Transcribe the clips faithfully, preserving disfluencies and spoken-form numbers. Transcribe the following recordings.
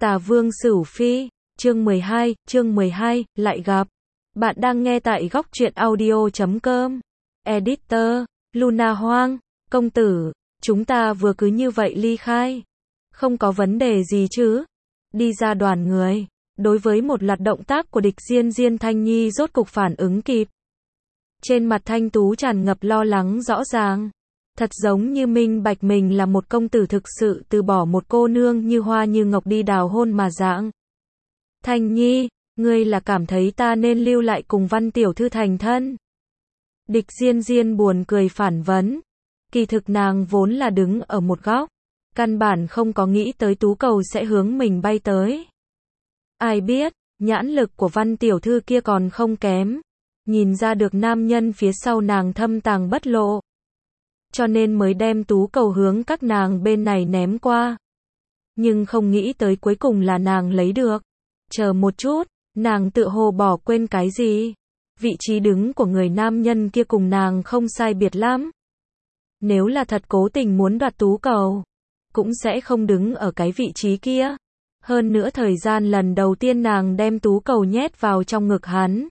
Tà Vương Sửu Phi, chương mười hai, chương mười hai, lại gặp. Bạn đang nghe tại góc truyện audio chấm com. Editor, Luna Hoang, công tử, chúng ta vừa cứ như vậy ly khai. Không có vấn đề gì chứ? Đi ra đoàn người. Đối với một loạt động tác của địch Diên Diên, Thanh Nhi rốt cục phản ứng kịp. Trên mặt Thanh Tú tràn ngập lo lắng rõ ràng. Thật giống như minh bạch mình là một công tử thực sự từ bỏ một cô nương như hoa như ngọc đi đào hôn mà dạng. Thanh Nhi, ngươi là cảm thấy ta nên lưu lại cùng Văn tiểu thư thành thân? Địch Diên Diên buồn cười phản vấn. Kỳ thực nàng vốn là đứng ở một góc, căn bản không có nghĩ tới tú cầu sẽ hướng mình bay tới. Ai biết, nhãn lực của Văn tiểu thư kia còn không kém, nhìn ra được nam nhân phía sau nàng thâm tàng bất lộ, cho nên mới đem tú cầu hướng các nàng bên này ném qua. Nhưng không nghĩ tới cuối cùng là nàng lấy được. Chờ một chút, nàng tự hồ bỏ quên cái gì? Vị trí đứng của người nam nhân kia cùng nàng không sai biệt lắm. Nếu là thật cố tình muốn đoạt tú cầu, cũng sẽ không đứng ở cái vị trí kia. Hơn nữa thời gian lần đầu tiên nàng đem tú cầu nhét vào trong ngực hắn,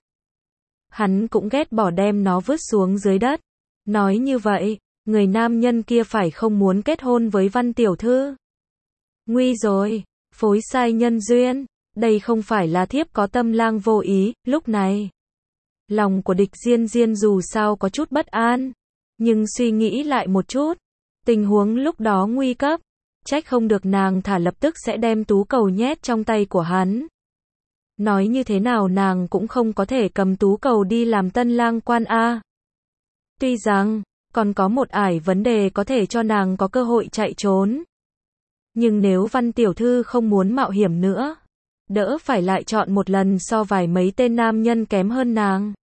hắn cũng ghét bỏ đem nó vứt xuống dưới đất. Nói như vậy, người nam nhân kia phải không muốn kết hôn với Văn tiểu thư. Nguy rồi, phối sai nhân duyên, đây không phải là thiếp có tâm lang vô ý. Lúc này, lòng của địch Diên Diên dù sao có chút bất an, nhưng suy nghĩ lại một chút, tình huống lúc đó nguy cấp, trách không được nàng thả lập tức sẽ đem tú cầu nhét trong tay của hắn. Nói như thế nào nàng cũng không có thể cầm tú cầu đi làm tân lang quan a. Tuy rằng còn có một ải vấn đề có thể cho nàng có cơ hội chạy trốn. Nhưng nếu Văn tiểu thư không muốn mạo hiểm nữa, đỡ phải lại chọn một lần so vài mấy tên nam nhân kém hơn nàng.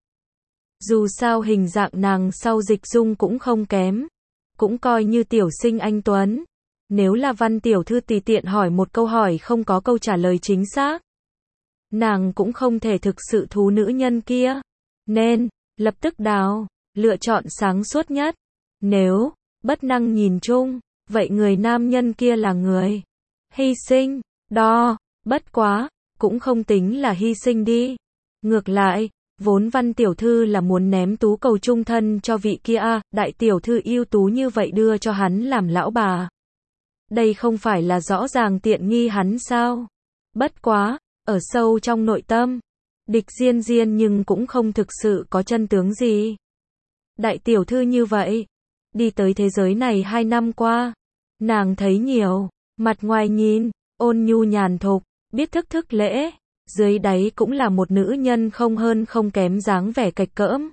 Dù sao hình dạng nàng sau dịch dung cũng không kém, cũng coi như tiểu sinh anh tuấn. Nếu là Văn tiểu thư tùy tiện hỏi một câu hỏi không có câu trả lời chính xác, nàng cũng không thể thực sự thú nữ nhân kia. Nên, lập tức đào, lựa chọn sáng suốt nhất. Nếu, bất năng nhìn chung, vậy người nam nhân kia là người hy sinh, đó, bất quá, cũng không tính là hy sinh đi. Ngược lại, vốn Văn tiểu thư là muốn ném tú cầu chung thân cho vị kia a, đại tiểu thư ưu tú như vậy đưa cho hắn làm lão bà. Đây không phải là rõ ràng tiện nghi hắn sao? Bất quá, ở sâu trong nội tâm, địch Diên Diên nhưng cũng không thực sự có chân tướng gì. Đại tiểu thư như vậy, đi tới thế giới này hai năm qua, nàng thấy nhiều, mặt ngoài nhìn, ôn nhu nhàn thục, biết thức thức lễ, dưới đáy cũng là một nữ nhân không hơn không kém dáng vẻ cạch cỡm.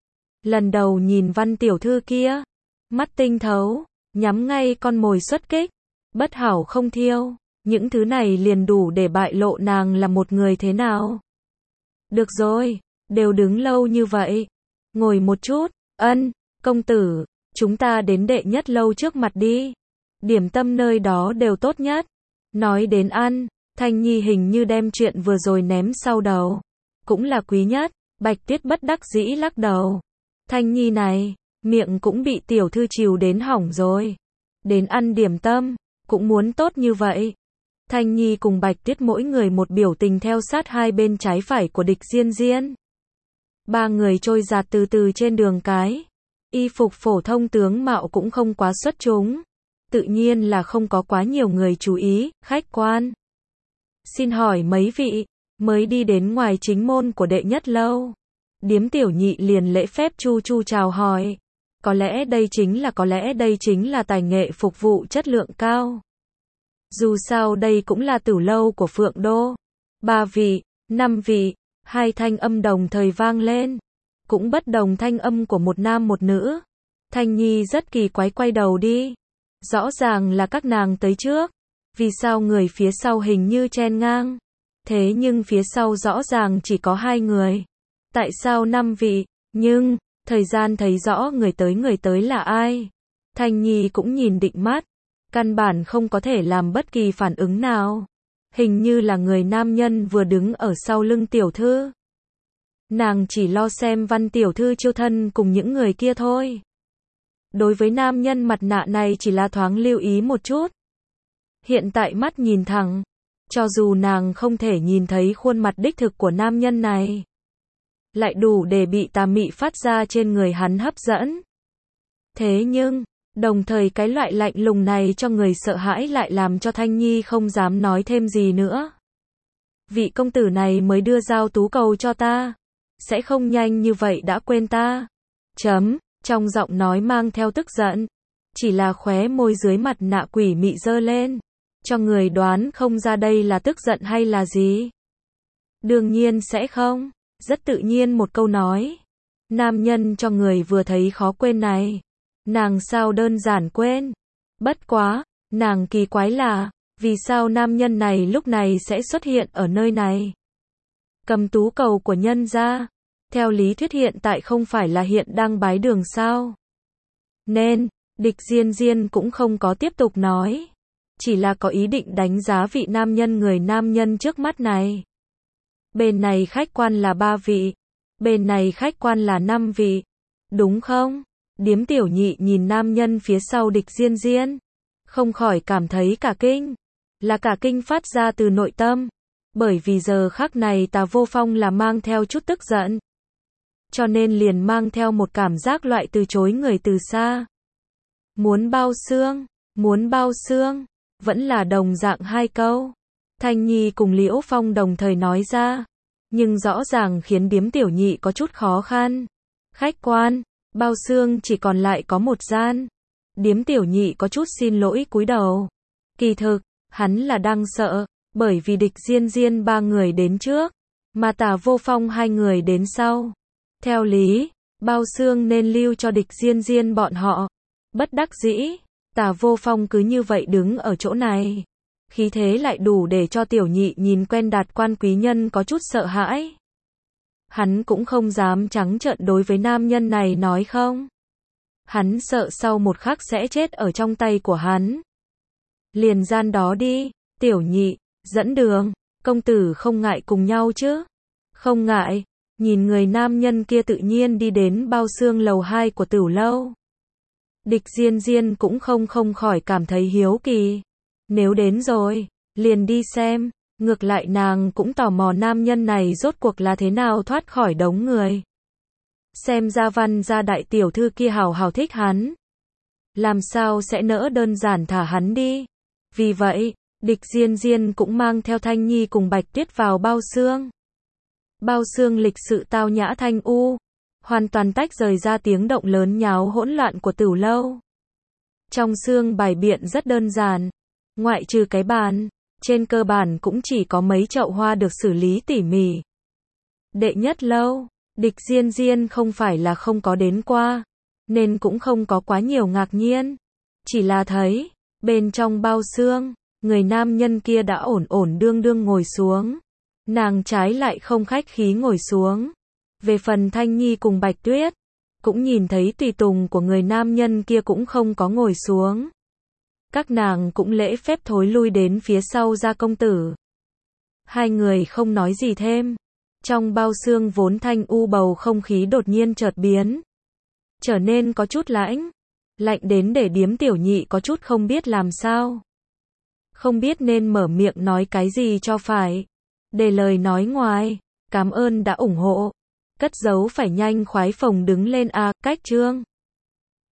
Lần đầu nhìn Văn tiểu thư kia, mắt tinh thấu, nhắm ngay con mồi xuất kích, bất hảo không thiêu, những thứ này liền đủ để bại lộ nàng là một người thế nào. Được rồi, đều đứng lâu như vậy, ngồi một chút. Ân, công tử, chúng ta đến đệ nhất lâu trước mặt đi. Điểm tâm nơi đó đều tốt nhất. Nói đến ăn, Thanh Nhi hình như đem chuyện vừa rồi ném sau đầu. Cũng là quý nhất. Bạch Tuyết bất đắc dĩ lắc đầu. Thanh Nhi này, miệng cũng bị tiểu thư chiều đến hỏng rồi. Đến ăn điểm tâm, cũng muốn tốt như vậy. Thanh Nhi cùng Bạch Tuyết mỗi người một biểu tình theo sát hai bên trái phải của địch Diên Diên. Ba người trôi dạt từ từ trên đường cái. Y phục phổ thông tướng mạo cũng không quá xuất chúng. Tự nhiên là không có quá nhiều người chú ý. Khách quan, xin hỏi mấy vị, mới đi đến ngoài chính môn của đệ nhất lâu. Điếm tiểu nhị liền lễ phép chu chu chào hỏi. Có lẽ đây chính là có lẽ đây chính là tài nghệ phục vụ chất lượng cao. Dù sao đây cũng là tử lâu của Phượng Đô. Ba vị, năm vị, hai thanh âm đồng thời vang lên. Cũng bất đồng thanh âm của một nam một nữ. Thanh Nhi rất kỳ quái quay đầu đi. Rõ ràng là các nàng tới trước. Vì sao người phía sau hình như chen ngang? Thế nhưng phía sau rõ ràng chỉ có hai người. Tại sao năm vị? Nhưng, thời gian thấy rõ người tới người tới là ai. Thanh Nhi cũng nhìn định mắt. Căn bản không có thể làm bất kỳ phản ứng nào. Hình như là người nam nhân vừa đứng ở sau lưng tiểu thư. Nàng chỉ lo xem Văn tiểu thư chiêu thân cùng những người kia thôi. Đối với nam nhân mặt nạ này chỉ là thoáng lưu ý một chút. Hiện tại mắt nhìn thẳng, Cho dù nàng không thể nhìn thấy khuôn mặt đích thực của nam nhân này, lại đủ để bị tà mị phát ra trên người hắn hấp dẫn. Thế nhưng, đồng thời cái loại lạnh lùng này cho người sợ hãi lại làm cho Thanh Nhi không dám nói thêm gì nữa. Vị công tử này mới đưa giao tú cầu cho ta, sẽ không nhanh như vậy đã quên ta. Chấm, trong giọng nói mang theo tức giận, chỉ là khóe môi dưới mặt nạ quỷ mị giơ lên, cho người đoán không ra đây là tức giận hay là gì. Đương nhiên sẽ không, rất tự nhiên một câu nói. Nam nhân cho người vừa thấy khó quên này, nàng sao đơn giản quên. Bất quá, nàng kỳ quái là, vì sao nam nhân này lúc này sẽ xuất hiện ở nơi này? Cầm tú cầu của nhân ra, theo lý thuyết hiện tại không phải là hiện đang bái đường sao? Nên, Địch Diên Diên cũng không có tiếp tục nói, chỉ là có ý định đánh giá vị nam nhân người nam nhân trước mắt này. Bên này khách quan là ba vị, bên này khách quan là năm vị, đúng không? Điếm Tiểu Nhị nhìn nam nhân phía sau Địch Diên Diên, không khỏi cảm thấy cả kinh, là cả kinh phát ra từ nội tâm, bởi vì giờ khắc này Tà Vô Phong là mang theo chút tức giận, cho nên liền mang theo một cảm giác loại từ chối người từ xa. Muốn bao xương, muốn bao xương, vẫn là đồng dạng hai câu. Thanh Nhi cùng Liễu Phong đồng thời nói ra, nhưng rõ ràng khiến Điếm Tiểu Nhị có chút khó khăn. Khách quan, bao xương chỉ còn lại có một gian. Điếm Tiểu Nhị có chút xin lỗi cúi đầu. Kỳ thực, hắn là đang sợ, bởi vì Địch Diên Diên ba người đến trước, mà Tà Vô Phong hai người đến sau. Theo lý, bao xương nên lưu cho Địch Diên Diên bọn họ. Bất đắc dĩ, Tà Vô Phong cứ như vậy đứng ở chỗ này. Khí thế lại đủ để cho Tiểu Nhị nhìn quen đạt quan quý nhân có chút sợ hãi. Hắn cũng không dám trắng trợn đối với nam nhân này nói không. Hắn sợ sau một khắc sẽ chết ở trong tay của hắn. Liền gian đó đi, Tiểu Nhị, dẫn đường, công tử không ngại cùng nhau chứ? Không ngại, nhìn người nam nhân kia tự nhiên đi đến bao xương lầu hai của Tửu lâu. Địch Diên Diên cũng không không khỏi cảm thấy hiếu kỳ. Nếu đến rồi, liền đi xem, ngược lại nàng cũng tò mò nam nhân này rốt cuộc là thế nào thoát khỏi đống người. Xem ra Văn gia đại tiểu thư kia hào hào thích hắn. Làm sao sẽ nỡ đơn giản thả hắn đi. Vì vậy, Địch Diên Diên cũng mang theo Thanh Nhi cùng Bạch Tuyết vào bao xương. Bao xương lịch sự tao nhã thanh u, hoàn toàn tách rời ra tiếng động lớn nháo hỗn loạn của Tửu lâu. Trong xương bài biện rất đơn giản, ngoại trừ cái bàn, trên cơ bản cũng chỉ có mấy chậu hoa được xử lý tỉ mỉ. Đệ nhất lâu, Địch Diên Diên không phải là không có đến qua, nên cũng không có quá nhiều ngạc nhiên, chỉ là thấy, bên trong bao xương, người nam nhân kia đã ổn ổn đương đương ngồi xuống. Nàng trái lại không khách khí ngồi xuống. Về phần Thanh Nhi cùng Bạch Tuyết, cũng nhìn thấy tùy tùng của người nam nhân kia cũng không có ngồi xuống. Các nàng cũng lễ phép thối lui đến phía sau Gia công tử. Hai người không nói gì thêm. Trong bao xương vốn thanh u bầu không khí đột nhiên chợt biến, trở nên có chút lãnh, lạnh đến để Điếm Tiểu Nhị có chút không biết làm sao. Không biết nên mở miệng nói cái gì cho phải. Để lời nói ngoài, cảm ơn đã ủng hộ. Cất giấu phải nhanh khoái phồng đứng lên a, cách chương.